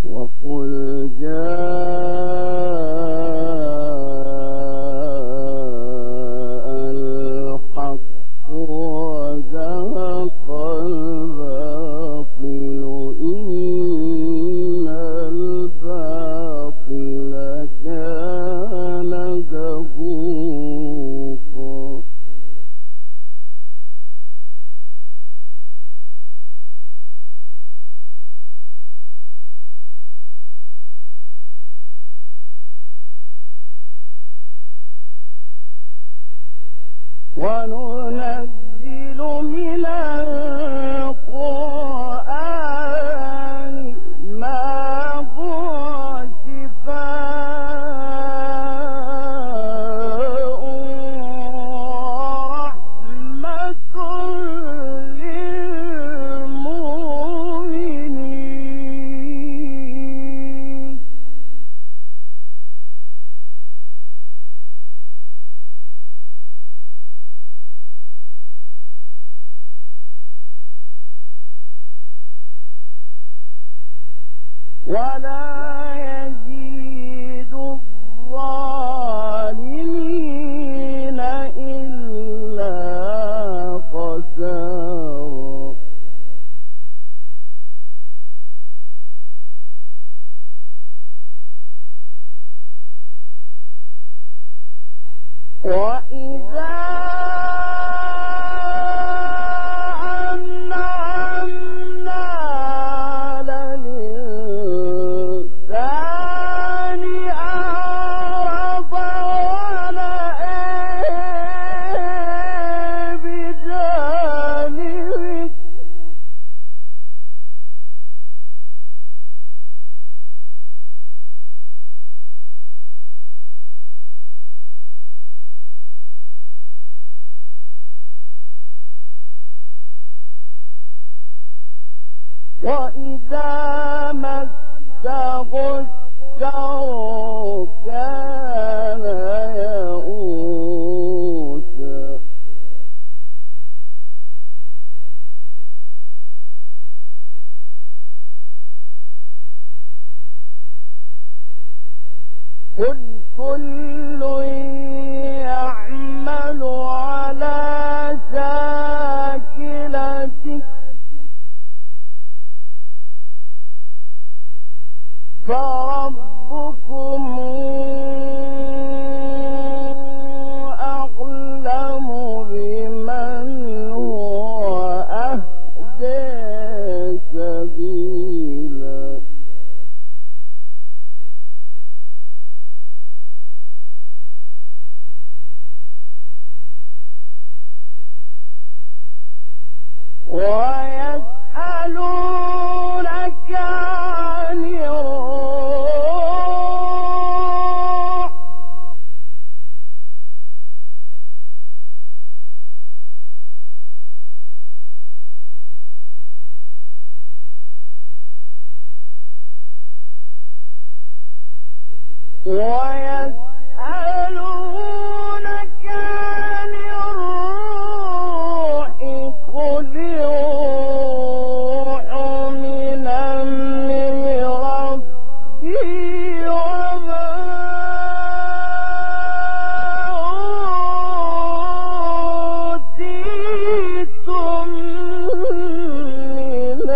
وقل جاء الحق وزهق الباطل إن الباطل كان زهوقا وننزل من القرآن ما هو شفاء ورحمة للمؤمنين ولا يزيد الظالمين إلا خسارا وإذا أنعمنا على الإنسان أعرض ونأى بجانبه وإذا مسه الشر كان يئوسا قل كل يعمل على شاكلته فربكم أعلم بمن هو أهدى سبيلا ويسألونك عن الروح ويسألونك عن الروح قل الروح من أمر ربي وما أوتيتم من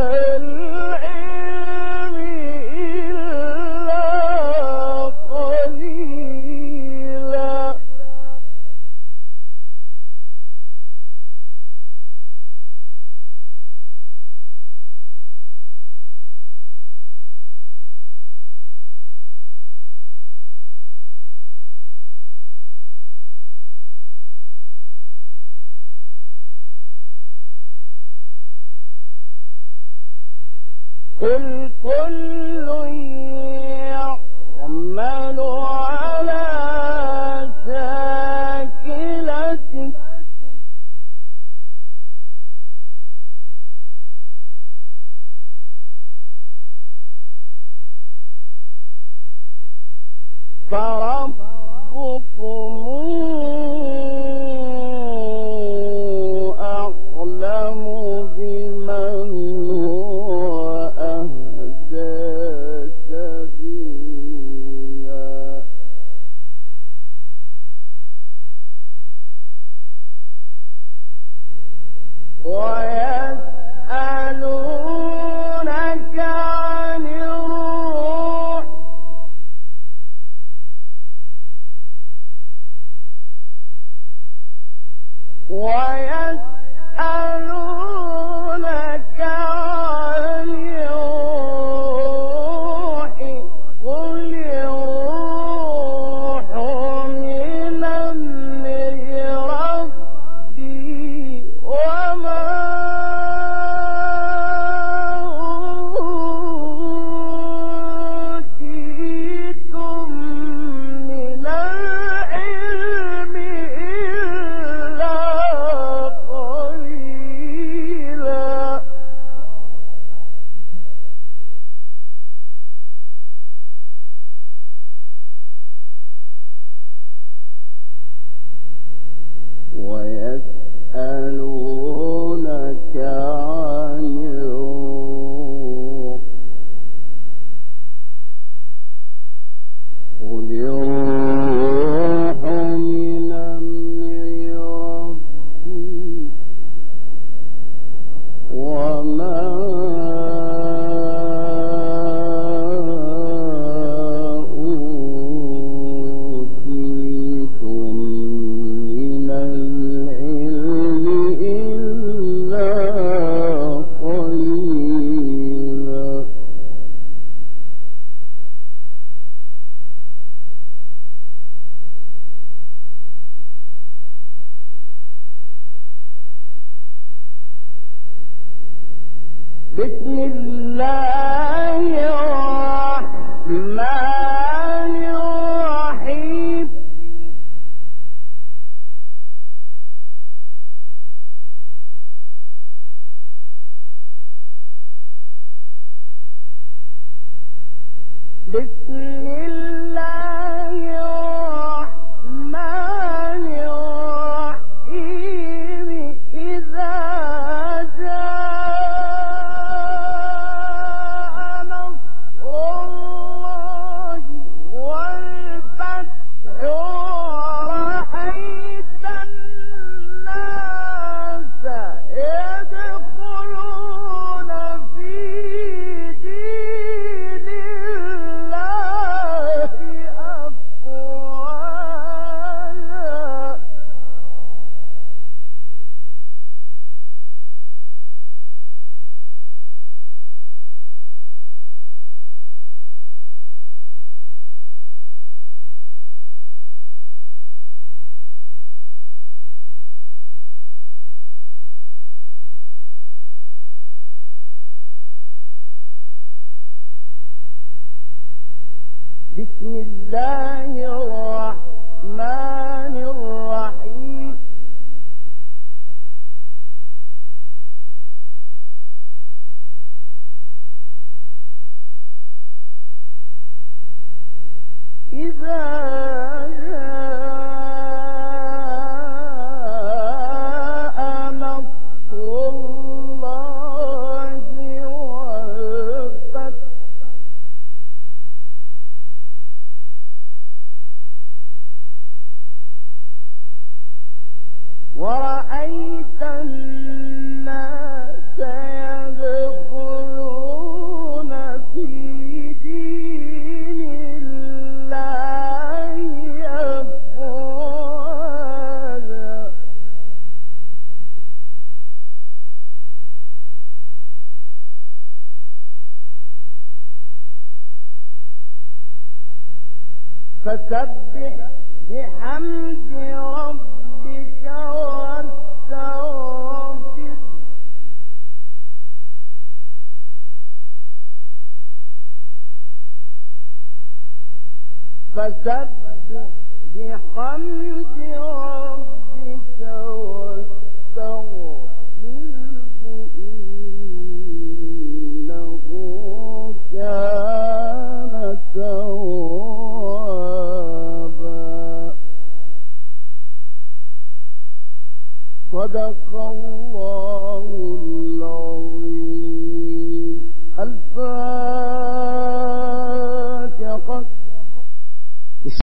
العلم إلا قليلا قل كل يعمل على شاكلته فربكم أعلم بمن هو أهدى الله الرحمن الرحيم بسم الله الرحمن الرحيم إذا جاء نصر الله والفتح ورأيت الناس يدخلون في دين الله أفواجا بسم الله الرحمن الرحيم إذا جاء نصر الله والفتح ورأيت الناس يدخلون في دين الله أفواجا فسبح بحمد ربك واستغفر فسبح بحمد ربك واستغفره إنه كان توابا صدق الله